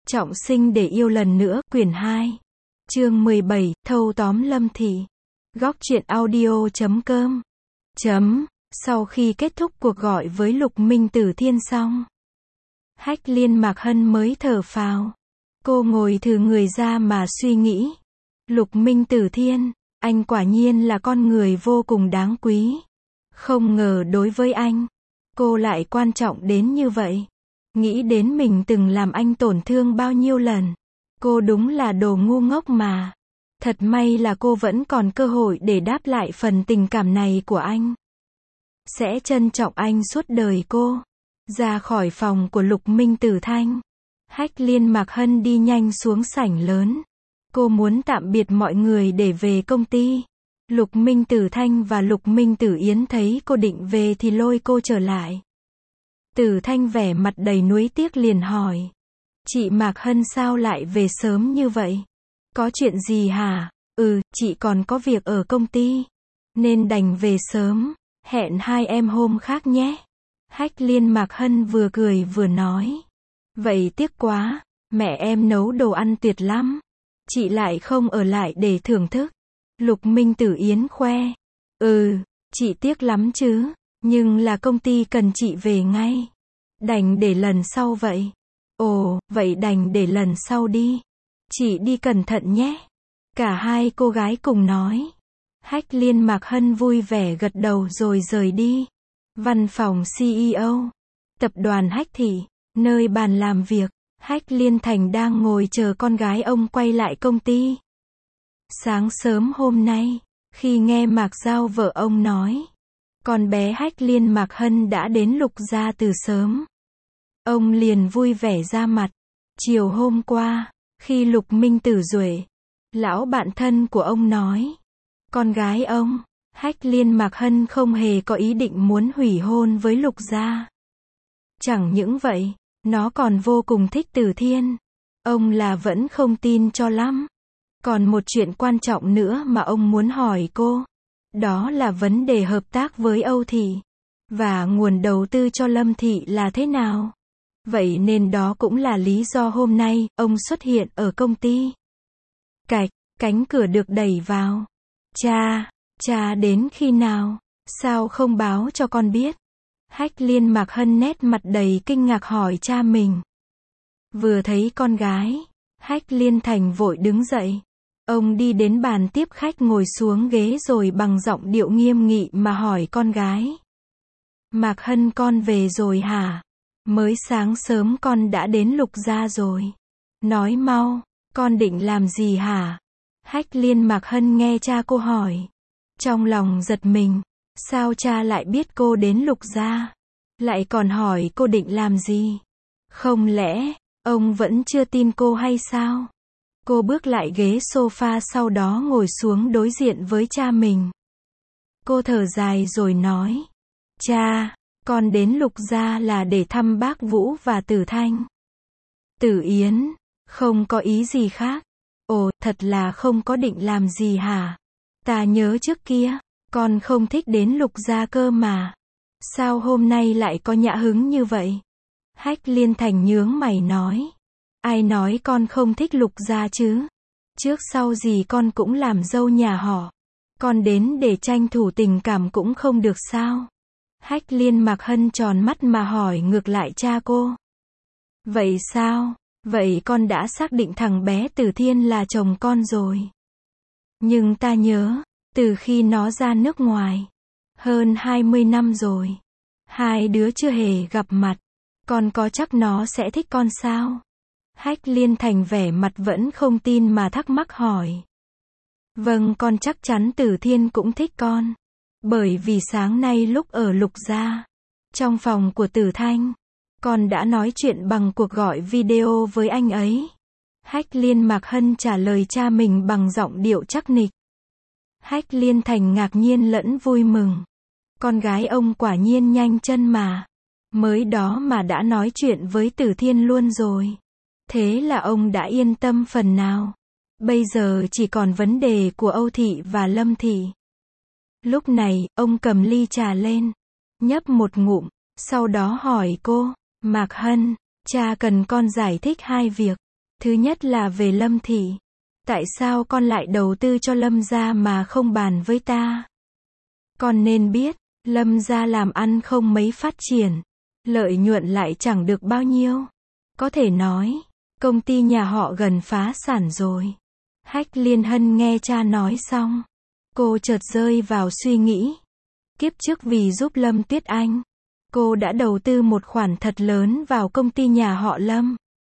Trọng sinh để yêu lần nữa, quyển 2. Chương 17, thâu tóm Lâm Thị. Góc truyện audio.com. Sau khi kết thúc cuộc gọi với Lục Minh Tử Thiên xong, Hách Liên Mạc Hân mới thở phào. Cô ngồi thử người ra mà suy nghĩ. Lục Minh Tử Thiên, anh quả nhiên là con người vô cùng đáng quý. Không ngờ đối với anh, cô lại quan trọng đến như vậy. Nghĩ đến mình từng làm anh tổn thương bao nhiêu lần. Cô đúng là đồ ngu ngốc mà. Thật may là cô vẫn còn cơ hội để đáp lại phần tình cảm này của anh. Sẽ trân trọng anh suốt đời cô. Ra khỏi phòng của Lục Minh Tử Thanh, Hách Liên Mạc Hân đi nhanh xuống sảnh lớn. Cô muốn tạm biệt mọi người để về công ty. Lục Minh Tử Thanh và Lục Minh Tử Yến thấy cô định về thì lôi cô trở lại. Tử Thanh vẻ mặt đầy nuối tiếc liền hỏi. Chị Mạc Hân sao lại về sớm như vậy? Có chuyện gì hả? Chị còn có việc ở công ty, nên đành về sớm. Hẹn hai em hôm khác nhé. Hách Liên Mạc Hân vừa cười vừa nói. Vậy tiếc quá, mẹ em nấu đồ ăn tuyệt lắm. Chị lại không ở lại để thưởng thức. Lục Minh Tử Yến khoe. Chị tiếc lắm chứ, nhưng là công ty cần chị về ngay. Đành để lần sau vậy. Ồ, vậy đành để lần sau đi. Chị đi cẩn thận nhé. Cả hai cô gái cùng nói. Hách Liên Mạc Hân vui vẻ gật đầu rồi rời đi. Văn phòng CEO, tập đoàn Hách Thị, nơi bàn làm việc, Hách Liên Thành đang ngồi chờ con gái ông quay lại công ty. Sáng sớm hôm nay, khi nghe Mạc Giao vợ ông nói, con bé Hách Liên Mạc Hân đã đến Lục gia từ sớm, ông liền vui vẻ ra mặt. Chiều hôm qua, khi Lục Minh Tử Duệ, lão bạn thân của ông nói, con gái ông, Hách Liên Mạc Hân không hề có ý định muốn hủy hôn với Lục gia. Chẳng những vậy, nó còn vô cùng thích Tử Thiên. Ông là vẫn không tin cho lắm. Còn một chuyện quan trọng nữa mà ông muốn hỏi cô. Đó là vấn đề hợp tác với Âu Thị. Và nguồn đầu tư cho Lâm Thị là thế nào? Vậy nên đó cũng là lý do hôm nay, ông xuất hiện ở công ty. Cạch, cánh cửa được đẩy vào. Cha đến khi nào? Sao không báo cho con biết? Hách Liên Mạc Hân nét mặt đầy kinh ngạc hỏi cha mình. Vừa thấy con gái, Hách Liên Thành vội đứng dậy. Ông đi đến bàn tiếp khách ngồi xuống ghế rồi bằng giọng điệu nghiêm nghị mà hỏi con gái. Mạc Hân con về rồi hả? Mới sáng sớm con đã đến Lục gia rồi. Nói mau, con định làm gì hả? Hách Liên Mạc Hân nghe cha cô hỏi. Trong lòng giật mình, sao cha lại biết cô đến Lục gia? Lại còn hỏi cô định làm gì? Không lẽ, ông vẫn chưa tin cô hay sao? Cô bước lại ghế sofa sau đó ngồi xuống đối diện với cha mình. Cô thở dài rồi nói. Cha, con đến Lục gia là để thăm bác Vũ và Tử Thanh. Tử Yến, không có ý gì khác. Ồ, thật là không có định làm gì hả? Ta nhớ trước kia, con không thích đến Lục gia cơ mà. Sao hôm nay lại có nhã hứng như vậy? Hách Liên Thành nhướng mày nói. Ai nói con không thích Lục gia chứ? Trước sau gì con cũng làm dâu nhà họ. Con đến để tranh thủ tình cảm cũng không được sao? Hách Liên Mạc Hân tròn mắt mà hỏi ngược lại cha cô. Vậy sao? Vậy con đã xác định thằng bé Tử Thiên là chồng con rồi. Nhưng ta nhớ, từ khi nó ra nước ngoài, hơn 20 năm rồi, hai đứa chưa hề gặp mặt. Con có chắc nó sẽ thích con sao? Hách Liên Thành vẻ mặt vẫn không tin mà thắc mắc hỏi. Vâng, con chắc chắn Tử Thiên cũng thích con. Bởi vì sáng nay lúc ở Lục gia, trong phòng của Tử Thanh, con đã nói chuyện bằng cuộc gọi video với anh ấy. Hách Liên Mạc Hân trả lời cha mình bằng giọng điệu chắc nịch. Hách Liên Thành ngạc nhiên lẫn vui mừng. Con gái ông quả nhiên nhanh chân mà. Mới đó mà đã nói chuyện với Tử Thiên luôn rồi. Thế là ông đã yên tâm phần nào. Bây giờ chỉ còn vấn đề của Âu Thị và Lâm Thị. Lúc này, ông cầm ly trà lên, nhấp một ngụm, sau đó hỏi cô. Mạc Hân, cha cần con giải thích hai việc. Thứ nhất là về Lâm Thị. Tại sao con lại đầu tư cho Lâm gia mà không bàn với ta? Con nên biết, Lâm gia làm ăn không mấy phát triển. Lợi nhuận lại chẳng được bao nhiêu. Có thể nói, công ty nhà họ gần phá sản rồi. Hách Liên Hân nghe cha nói xong. Cô chợt rơi vào suy nghĩ. Kiếp trước vì giúp Lâm Tuyết Anh, cô đã đầu tư một khoản thật lớn vào công ty nhà họ Lâm.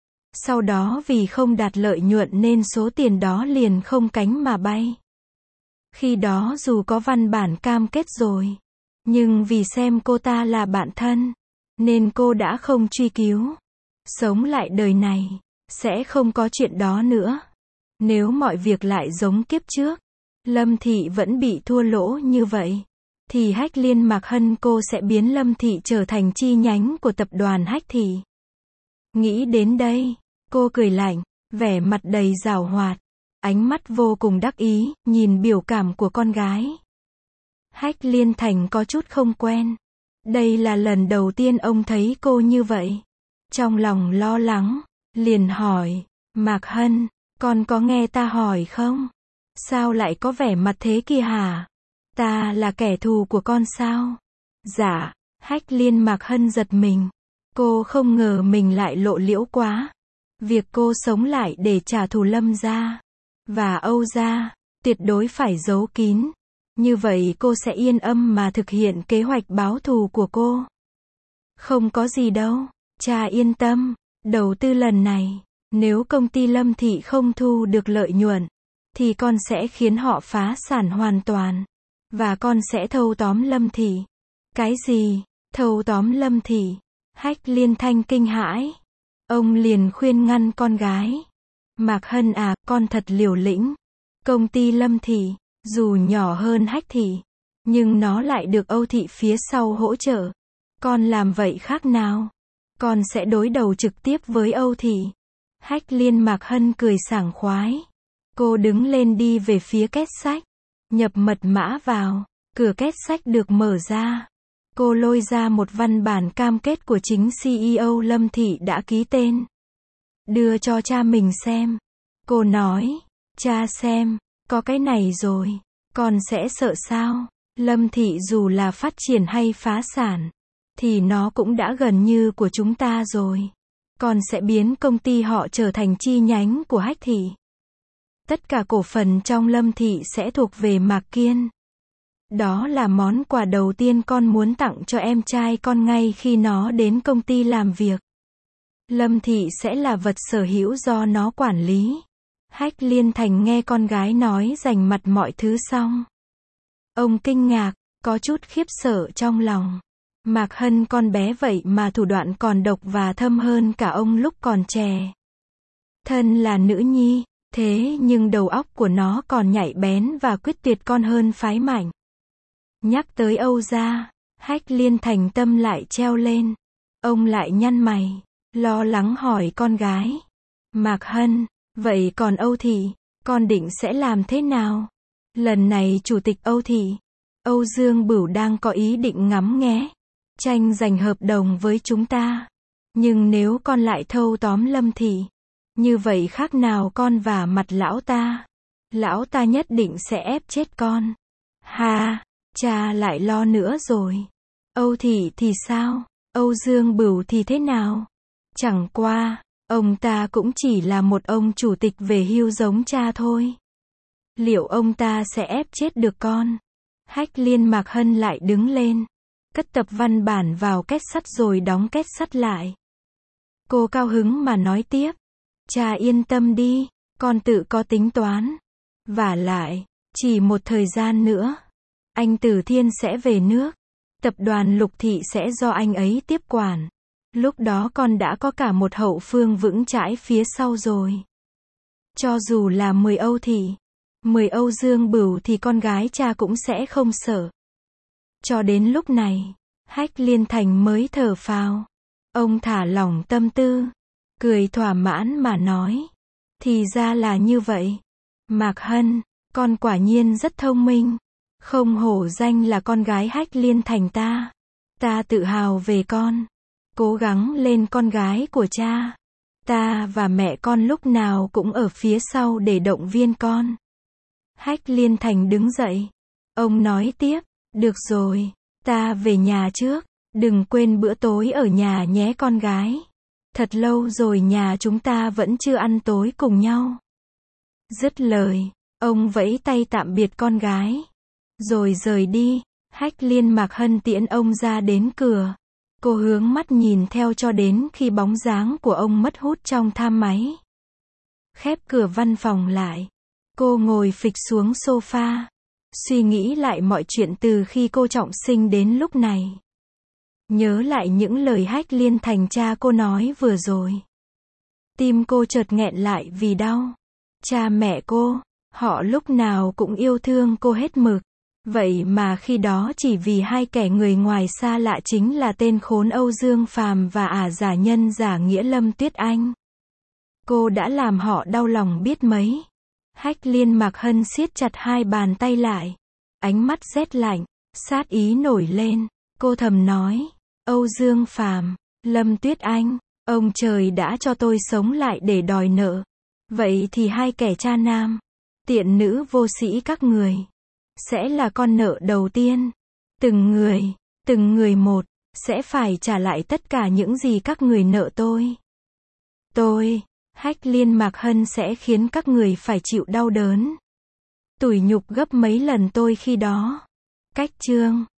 Sau đó vì không đạt lợi nhuận nên số tiền đó liền không cánh mà bay. Khi đó dù có văn bản cam kết rồi, nhưng vì xem cô ta là bạn thân, nên cô đã không truy cứu. Sống lại đời này, sẽ không có chuyện đó nữa. Nếu mọi việc lại giống kiếp trước, Lâm Thị vẫn bị thua lỗ như vậy, thì Hách Liên Mạc Hân cô sẽ biến Lâm Thị trở thành chi nhánh của tập đoàn Hách Thị. Nghĩ đến đây, cô cười lạnh, vẻ mặt đầy giảo hoạt, ánh mắt vô cùng đắc ý, nhìn biểu cảm của con gái. Hách Liên Thành có chút không quen. Đây là lần đầu tiên ông thấy cô như vậy. Trong lòng lo lắng, liền hỏi, Mạc Hân, con có nghe ta hỏi không? Sao lại có vẻ mặt thế kia hả? Ta là kẻ thù của con sao? Dạ, Hách Liên Mạc Hân giật mình. Cô không ngờ mình lại lộ liễu quá. Việc cô sống lại để trả thù Lâm gia và Âu gia, tuyệt đối phải giấu kín. Như vậy cô sẽ yên tâm mà thực hiện kế hoạch báo thù của cô. Không có gì đâu, cha yên tâm, đầu tư lần này, nếu công ty Lâm Thị không thu được lợi nhuận, thì con sẽ khiến họ phá sản hoàn toàn. Và con sẽ thâu tóm Lâm Thị. Cái gì? Thâu tóm Lâm Thị? Hách Liên Thanh kinh hãi. Ông liền khuyên ngăn con gái. Mạc Hân à, con thật liều lĩnh. Công ty Lâm Thị, dù nhỏ hơn Hách Thị, nhưng nó lại được Âu Thị phía sau hỗ trợ. Con làm vậy khác nào? Con sẽ đối đầu trực tiếp với Âu Thị. Hách Liên Mạc Hân cười sảng khoái. Cô đứng lên đi về phía két sách. Nhập mật mã vào. Cửa két sách được mở ra. Cô lôi ra một văn bản cam kết của chính CEO Lâm Thị đã ký tên. Đưa cho cha mình xem. Cô nói, cha xem, có cái này rồi, con sẽ sợ sao? Lâm Thị dù là phát triển hay phá sản, thì nó cũng đã gần như của chúng ta rồi. Con sẽ biến công ty họ trở thành chi nhánh của Hách Thị. Tất cả cổ phần trong Lâm Thị sẽ thuộc về Mạc Kiên. Đó là món quà đầu tiên con muốn tặng cho em trai con ngay khi nó đến công ty làm việc. Lâm Thị sẽ là vật sở hữu do nó quản lý. Hách Liên Thành nghe con gái nói dành mặt mọi thứ xong. Ông kinh ngạc, có chút khiếp sợ trong lòng. Mạc Hân con bé vậy mà thủ đoạn còn độc và thâm hơn cả ông lúc còn trẻ. Thân là nữ nhi, thế nhưng đầu óc của nó còn nhạy bén và quyết tuyệt con hơn phái mạnh. Nhắc tới Âu gia, Hách Liên Thành tâm lại treo lên. Ông lại nhăn mày, lo lắng hỏi con gái. Mạc Hân, vậy còn Âu Thị, con định sẽ làm thế nào? Lần này Chủ tịch Âu Thị, Âu Dương Bửu đang có ý định ngắm nghé, tranh giành hợp đồng với chúng ta. Nhưng nếu con lại thâu tóm Lâm Thị, như vậy khác nào con vả mặt lão ta. Lão ta nhất định sẽ ép chết con. Ha, cha lại lo nữa rồi. Âu Thị thì sao? Âu Dương Bửu thì thế nào? Chẳng qua, ông ta cũng chỉ là một ông chủ tịch về hưu giống cha thôi. Liệu ông ta sẽ ép chết được con? Hách Liên Mạc Hân lại đứng lên, cất tập văn bản vào két sắt rồi đóng két sắt lại. Cô cao hứng mà nói tiếp. Cha yên tâm đi, con tự có tính toán. Vả lại, chỉ một thời gian nữa, anh Tử Thiên sẽ về nước. Tập đoàn Lục Thị sẽ do anh ấy tiếp quản. Lúc đó con đã có cả một hậu phương vững chãi phía sau rồi. Cho dù là 10 Âu Thị, 10 Âu Dương Bửu thì con gái cha cũng sẽ không sợ. Cho đến lúc này, Hách Liên Thành mới thở phào. Ông thả lỏng tâm tư, cười thỏa mãn mà nói. Thì ra là như vậy. Mạc Hân, con quả nhiên rất thông minh. Không hổ danh là con gái Hách Liên Thành ta. Ta tự hào về con. Cố gắng lên con gái của cha. Ta và mẹ con lúc nào cũng ở phía sau để động viên con. Hách Liên Thành đứng dậy. Ông nói tiếp, được rồi, ta về nhà trước, đừng quên bữa tối ở nhà nhé con gái. Thật lâu rồi nhà chúng ta vẫn chưa ăn tối cùng nhau. Dứt lời, ông vẫy tay tạm biệt con gái, rồi rời đi. Hách Liên Mạc Hân tiễn ông ra đến cửa. Cô hướng mắt nhìn theo cho đến khi bóng dáng của ông mất hút trong thang máy. Khép cửa văn phòng lại. Cô ngồi phịch xuống sofa, suy nghĩ lại mọi chuyện từ khi cô trọng sinh đến lúc này. Nhớ lại những lời Hách Liên Thành cha cô nói vừa rồi. Tim cô chợt nghẹn lại vì đau. Cha mẹ cô, họ lúc nào cũng yêu thương cô hết mực. Vậy mà khi đó chỉ vì hai kẻ người ngoài xa lạ chính là tên khốn Âu Dương Phàm và giả nhân giả nghĩa Lâm Tuyết Anh. Cô đã làm họ đau lòng biết mấy. Hách Liên Mạc Hân siết chặt hai bàn tay lại. Ánh mắt rét lạnh, sát ý nổi lên. Cô thầm nói, Âu Dương Phàm, Lâm Tuyết Anh, ông trời đã cho tôi sống lại để đòi nợ. Vậy thì hai kẻ cha nam, tiện nữ vô sĩ các người, sẽ là con nợ đầu tiên. Từng người một, sẽ phải trả lại tất cả những gì các người nợ tôi. Hách Liên Mạc Hân sẽ khiến các người phải chịu đau đớn, tủi nhục gấp mấy lần tôi khi đó. Cách chương